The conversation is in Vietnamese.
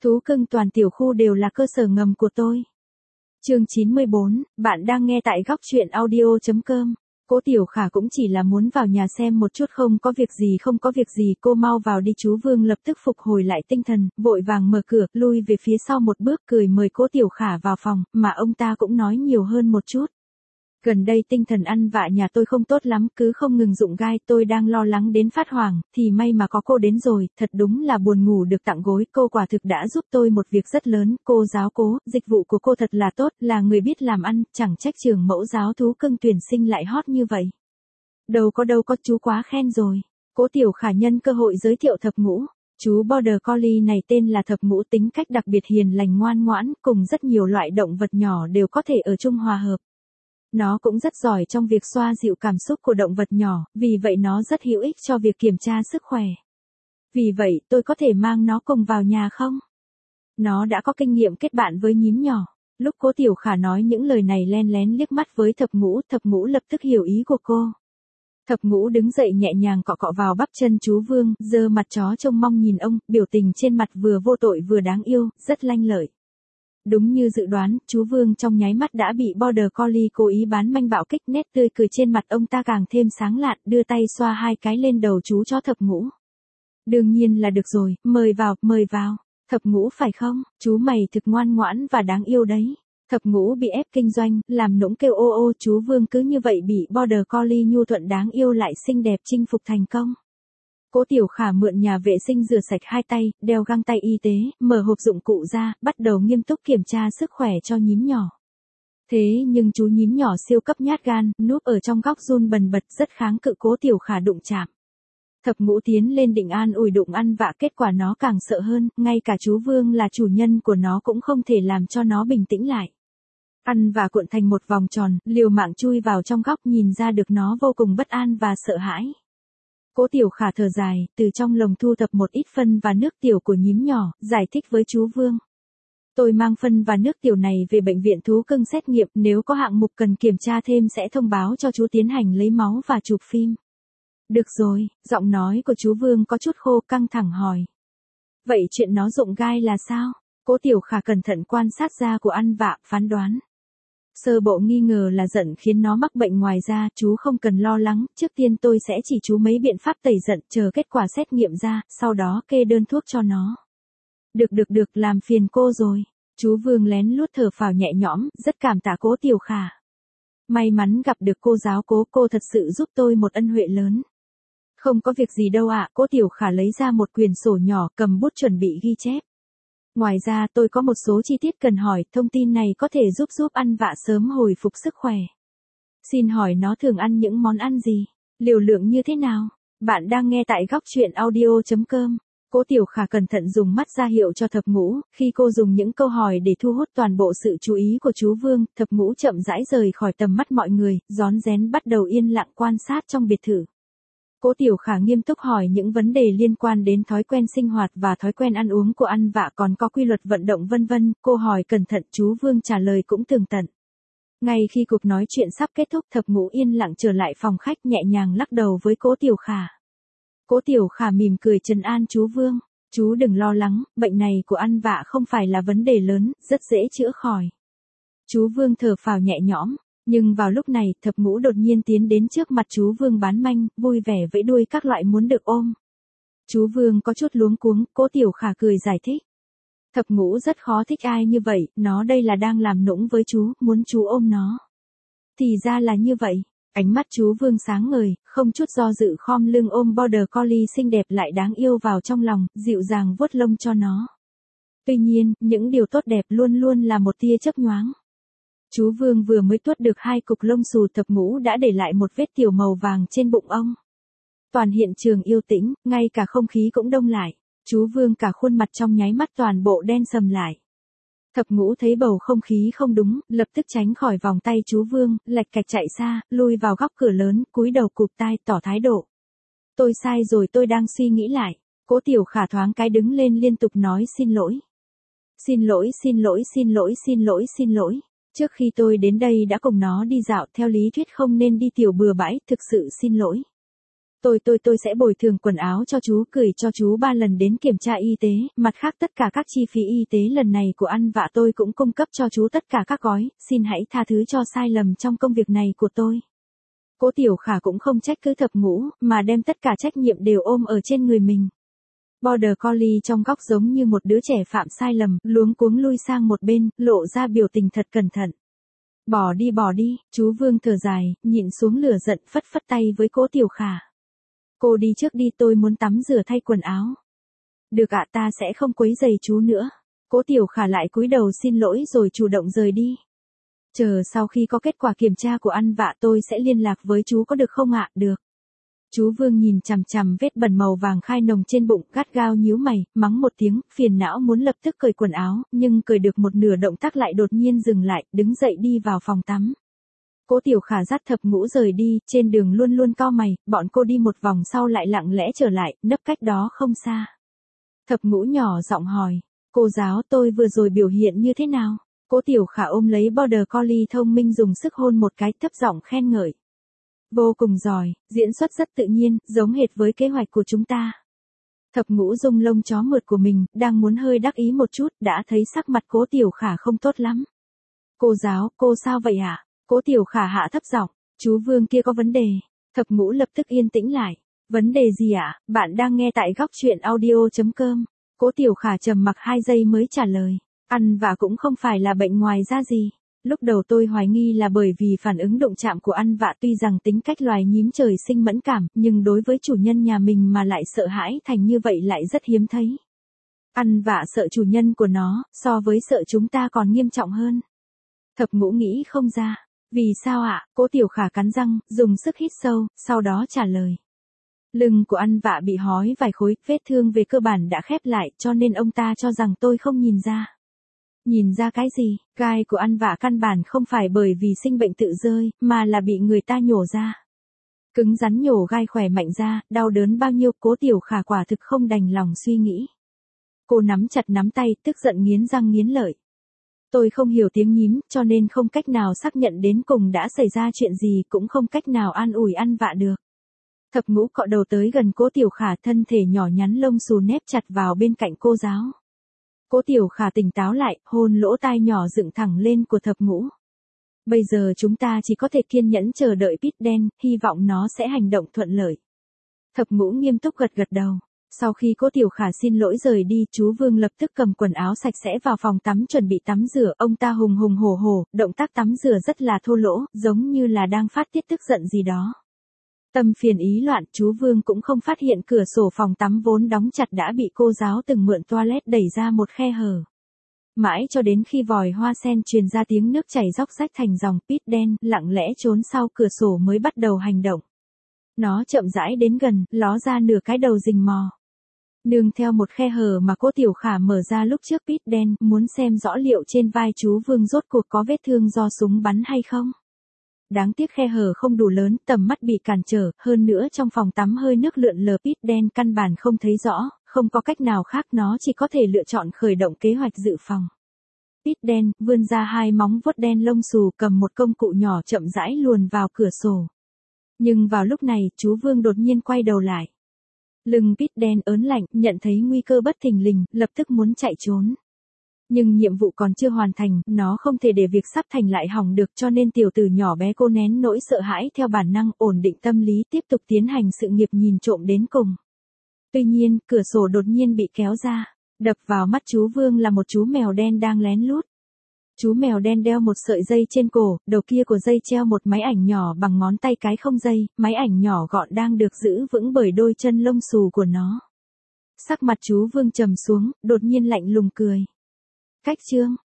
Thú cưng toàn tiểu khu đều là cơ sở ngầm của tôi. Chương 94, bạn đang nghe tại góc truyện audio.com. Cố Tiểu Khả cũng chỉ là muốn vào nhà xem một chút, không có việc gì, cô mau vào đi. Chú Vương lập tức phục hồi lại tinh thần, vội vàng mở cửa, lui về phía sau một bước, cười mời Cố Tiểu Khả vào phòng, mà ông ta cũng nói nhiều hơn một chút. Gần đây tinh thần ăn vạ nhà tôi không tốt lắm, cứ không ngừng rụng gai, tôi đang lo lắng đến phát hoảng, thì may mà có cô đến rồi, thật đúng là buồn ngủ được tặng gối, cô quả thực đã giúp tôi một việc rất lớn, cô giáo Cố, dịch vụ của cô thật là tốt, là người biết làm ăn, chẳng trách trường mẫu giáo thú cưng tuyển sinh lại hot như vậy. Đâu có, chú quá khen rồi. Cố Tiểu Khả nhân cơ hội giới thiệu Thập Ngũ. Chú Border Collie này tên là Thập Ngũ, tính cách đặc biệt hiền lành ngoan ngoãn, cùng rất nhiều loại động vật nhỏ đều có thể ở chung hòa hợp. Nó cũng rất giỏi trong việc xoa dịu cảm xúc của động vật nhỏ, vì vậy nó rất hữu ích cho việc kiểm tra sức khỏe. Vì vậy, tôi có thể mang nó cùng vào nhà không? Nó đã có kinh nghiệm kết bạn với nhím nhỏ. Lúc Cố Tiểu Khả nói những lời này, len lén liếc mắt với Thập Ngũ lập tức hiểu ý của cô. Thập Ngũ đứng dậy nhẹ nhàng cọ cọ vào bắp chân chú Vương, giơ mặt chó trông mong nhìn ông, biểu tình trên mặt vừa vô tội vừa đáng yêu, rất lanh lợi. Đúng như dự đoán, chú Vương trong nháy mắt đã bị Border Collie cố ý bán manh bạo kích, nét tươi cười trên mặt ông ta càng thêm sáng lạn, đưa tay xoa hai cái lên đầu chú chó Thập Ngũ. Đương nhiên là được rồi, mời vào. Thập Ngũ phải không, chú mày thực ngoan ngoãn và đáng yêu đấy. Thập Ngũ bị ép kinh doanh, làm nũng kêu ô ô, chú Vương cứ như vậy bị Border Collie nhu thuận đáng yêu lại xinh đẹp chinh phục thành công. Cố Tiểu Khả mượn nhà vệ sinh rửa sạch hai tay, đeo găng tay y tế, mở hộp dụng cụ ra, bắt đầu nghiêm túc kiểm tra sức khỏe cho nhím nhỏ. Thế nhưng chú nhím nhỏ siêu cấp nhát gan, núp ở trong góc run bần bật, rất kháng cự Cố Tiểu Khả đụng chạm. Thập Ngũ tiến lên định an ủi đụng ăn vạ, kết quả nó càng sợ hơn, ngay cả chú Vương là chủ nhân của nó cũng không thể làm cho nó bình tĩnh lại. Ăn vạ cuộn thành một vòng tròn, liều mạng chui vào trong góc, nhìn ra được nó vô cùng bất an và sợ hãi. Cố Tiểu Khả thở dài, từ trong lồng thu thập một ít phân và nước tiểu của nhím nhỏ, giải thích với chú Vương. Tôi mang phân và nước tiểu này về bệnh viện thú cưng xét nghiệm, nếu có hạng mục cần kiểm tra thêm sẽ thông báo cho chú tiến hành lấy máu và chụp phim. Được rồi, giọng nói của chú Vương có chút khô, căng thẳng hỏi. Vậy chuyện nó rụng gai là sao? Cố Tiểu Khả cẩn thận quan sát da của ăn vạ, phán đoán. Sơ bộ nghi ngờ là giận khiến nó mắc bệnh, ngoài ra, chú không cần lo lắng, trước tiên tôi sẽ chỉ chú mấy biện pháp tẩy giận, chờ kết quả xét nghiệm ra, sau đó kê đơn thuốc cho nó. Được, làm phiền cô rồi. Chú Vương lén lút thở phào nhẹ nhõm, rất cảm tạ Cố Tiểu Khả. May mắn gặp được cô giáo Cố, cô thật sự giúp tôi một ân huệ lớn. Không có việc gì đâu ạ, Cố Tiểu Khả lấy ra một quyển sổ nhỏ, cầm bút chuẩn bị ghi chép. Ngoài ra tôi có một số chi tiết cần hỏi, thông tin này có thể giúp ăn vạ sớm hồi phục sức khỏe. Xin hỏi nó thường ăn những món ăn gì? Liều lượng như thế nào? Bạn đang nghe tại góc truyện audio.com. Cố Tiểu Khả cẩn thận dùng mắt ra hiệu cho Thập Ngũ, khi cô dùng những câu hỏi để thu hút toàn bộ sự chú ý của chú Vương, Thập Ngũ chậm rãi rời khỏi tầm mắt mọi người, rón rén bắt đầu yên lặng quan sát trong biệt thự. Cố Tiểu Khả nghiêm túc hỏi những vấn đề liên quan đến thói quen sinh hoạt và thói quen ăn uống của ăn vạ, còn có quy luật vận động vân vân, cô hỏi cẩn thận, chú Vương trả lời cũng tường tận. Ngay khi cuộc nói chuyện sắp kết thúc, Thập Ngũ yên lặng trở lại phòng khách, nhẹ nhàng lắc đầu với Cố Tiểu Khả. Cố Tiểu Khả mỉm cười trấn an chú Vương, chú đừng lo lắng, bệnh này của ăn vạ không phải là vấn đề lớn, rất dễ chữa khỏi. Chú Vương thở phào nhẹ nhõm. Nhưng vào lúc này, Thập Ngũ đột nhiên tiến đến trước mặt chú Vương bán manh, vui vẻ vẫy đuôi các loại muốn được ôm. Chú Vương có chút luống cuống, Cố Tiểu Khả cười giải thích. Thập Ngũ rất khó thích ai như vậy, nó đây là đang làm nũng với chú, muốn chú ôm nó. Thì ra là như vậy, ánh mắt chú Vương sáng ngời, không chút do dự khom lưng ôm Border Collie xinh đẹp lại đáng yêu vào trong lòng, dịu dàng vuốt lông cho nó. Tuy nhiên, những điều tốt đẹp luôn luôn là một tia chớp nhoáng. Chú Vương vừa mới tuốt được hai cục lông xù, Thập Ngũ đã để lại một vết tiểu màu vàng trên bụng ông. Toàn hiện trường yên tĩnh, ngay cả không khí cũng đông lại. Chú Vương cả khuôn mặt trong nháy mắt toàn bộ đen sầm lại. Thập Ngũ thấy bầu không khí không đúng, lập tức tránh khỏi vòng tay chú Vương, lạch cạch chạy xa, lui vào góc cửa lớn, cúi đầu cụp tai tỏ thái độ. Tôi sai rồi, tôi đang suy nghĩ lại. Cố Tiểu Khả thoáng cái đứng lên liên tục nói xin lỗi. Xin lỗi. Trước khi tôi đến đây đã cùng nó đi dạo, theo lý thuyết không nên đi tiểu bừa bãi, thực sự xin lỗi. Tôi sẽ bồi thường quần áo cho chú, gửi cho chú 3 lần đến kiểm tra y tế, mặt khác tất cả các chi phí y tế lần này của ăn vạ tôi cũng cung cấp cho chú tất cả các gói, xin hãy tha thứ cho sai lầm trong công việc này của tôi. Cố Tiểu Khả cũng không trách cứ Thập Ngũ, mà đem tất cả trách nhiệm đều ôm ở trên người mình. Border Collie trong góc giống như một đứa trẻ phạm sai lầm, luống cuống lui sang một bên, lộ ra biểu tình thật cẩn thận. Bỏ đi, chú Vương thở dài, nhịn xuống lửa giận phất phất tay với Cố Tiểu Khả. Cô đi trước đi, tôi muốn tắm rửa thay quần áo. Được ạ, ta sẽ không quấy rầy chú nữa. Cố Tiểu Khả lại cúi đầu xin lỗi rồi chủ động rời đi. Chờ sau khi có kết quả kiểm tra của ăn vạ tôi sẽ liên lạc với chú có được không ạ? Được. Chú Vương nhìn chằm chằm vết bẩn màu vàng khai nồng trên bụng, gắt gao nhíu mày, mắng một tiếng, phiền não muốn lập tức cởi quần áo, nhưng cởi được một nửa động tác lại đột nhiên dừng lại, đứng dậy đi vào phòng tắm. Cố Tiểu Khả dắt Thập Ngũ rời đi, trên đường luôn luôn cau mày, bọn cô đi một vòng sau lại lặng lẽ trở lại, nấp cách đó không xa. Thập Ngũ nhỏ giọng hỏi, cô giáo tôi vừa rồi biểu hiện như thế nào? Cố Tiểu Khả ôm lấy Border Collie thông minh dùng sức hôn một cái, thấp giọng khen ngợi. Vô cùng giỏi, diễn xuất rất tự nhiên, giống hệt với kế hoạch của chúng ta. Thập Ngũ rung lông chó mượt của mình, đang muốn hơi đắc ý một chút, đã thấy sắc mặt Cố Tiểu Khả không tốt lắm. Cô giáo, cô sao vậy ạ? Cố Tiểu Khả hạ thấp giọng, chú Vương kia có vấn đề. Thập Ngũ lập tức yên tĩnh lại. Vấn đề gì ạ? Bạn đang nghe tại góc truyện audio.com. Cố Tiểu Khả trầm mặc 2 giây mới trả lời. Ăn vạ cũng không phải là bệnh ngoài da gì. Lúc đầu tôi hoài nghi là bởi vì phản ứng đụng chạm của ăn vạ, tuy rằng tính cách loài nhím trời sinh mẫn cảm, nhưng đối với chủ nhân nhà mình mà lại sợ hãi thành như vậy lại rất hiếm thấy. Ăn vạ sợ chủ nhân của nó, so với sợ chúng ta còn nghiêm trọng hơn. Thập Ngũ nghĩ không ra. Vì sao ạ? Cố Tiểu Khả cắn răng, dùng sức hít sâu, sau đó trả lời. Lưng của ăn vạ bị hói vài khối, vết thương về cơ bản đã khép lại, cho nên ông ta cho rằng tôi không nhìn ra. Nhìn ra cái gì? Gai của ăn vạ căn bản không phải bởi vì sinh bệnh tự rơi, mà là bị người ta nhổ ra. Cứng rắn nhổ gai khỏe mạnh ra, đau đớn bao nhiêu, Cố Tiểu Khả quả thực không đành lòng suy nghĩ. Cô nắm chặt nắm tay, tức giận nghiến răng nghiến lợi. Tôi không hiểu tiếng nhím, cho nên không cách nào xác nhận đến cùng đã xảy ra chuyện gì, cũng không cách nào an ủi ăn vạ được. Thập Ngũ cọ đầu tới gần Cố Tiểu Khả, thân thể nhỏ nhắn lông xù nép chặt vào bên cạnh cô giáo. Cố Tiểu Khả tỉnh táo lại, hôn lỗ tai nhỏ dựng thẳng lên của Thập Ngũ. Bây giờ chúng ta chỉ có thể kiên nhẫn chờ đợi Pít Đen, hy vọng nó sẽ hành động thuận lợi. Thập Ngũ nghiêm túc gật gật đầu. Sau khi Cố Tiểu Khả xin lỗi rời đi, chú Vương lập tức cầm quần áo sạch sẽ vào phòng tắm chuẩn bị tắm rửa. Ông ta hùng hùng hổ hổ, động tác tắm rửa rất là thô lỗ, giống như là đang phát tiết tức giận gì đó. Tâm phiền ý loạn, chú Vương cũng không phát hiện cửa sổ phòng tắm vốn đóng chặt đã bị cô giáo từng mượn toilet đẩy ra một khe hở. Mãi cho đến khi vòi hoa sen truyền ra tiếng nước chảy róc rách thành dòng, Pít Đen lặng lẽ trốn sau cửa sổ mới bắt đầu hành động. Nó chậm rãi đến gần, ló ra nửa cái đầu rình mò. Nương theo một khe hở mà Cố Tiểu Khả mở ra lúc trước, Pít Đen muốn xem rõ liệu trên vai chú Vương rốt cuộc có vết thương do súng bắn hay không. Đáng tiếc khe hở không đủ lớn, tầm mắt bị cản trở, hơn nữa trong phòng tắm hơi nước lượn lờ, Pít Đen căn bản không thấy rõ, không có cách nào khác, nó chỉ có thể lựa chọn khởi động kế hoạch dự phòng. Pít Đen vươn ra 2 móng vuốt đen lông xù, cầm một công cụ nhỏ chậm rãi luồn vào cửa sổ. Nhưng vào lúc này, chú Vương đột nhiên quay đầu lại. Lưng Pít Đen ớn lạnh, nhận thấy nguy cơ bất thình lình, lập tức muốn chạy trốn. Nhưng nhiệm vụ còn chưa hoàn thành, nó không thể để việc sắp thành lại hỏng được, cho nên tiểu tử nhỏ bé cô nén nỗi sợ hãi theo bản năng, ổn định tâm lý, tiếp tục tiến hành sự nghiệp nhìn trộm đến cùng. Tuy nhiên, cửa sổ đột nhiên bị kéo ra, đập vào mắt chú Vương là một chú mèo đen đang lén lút. Chú mèo đen đeo một sợi dây trên cổ, đầu kia của dây treo một máy ảnh nhỏ bằng ngón tay cái không dây, máy ảnh nhỏ gọn đang được giữ vững bởi đôi chân lông xù của nó. Sắc mặt chú Vương trầm xuống, đột nhiên lạnh lùng cười. Cách chương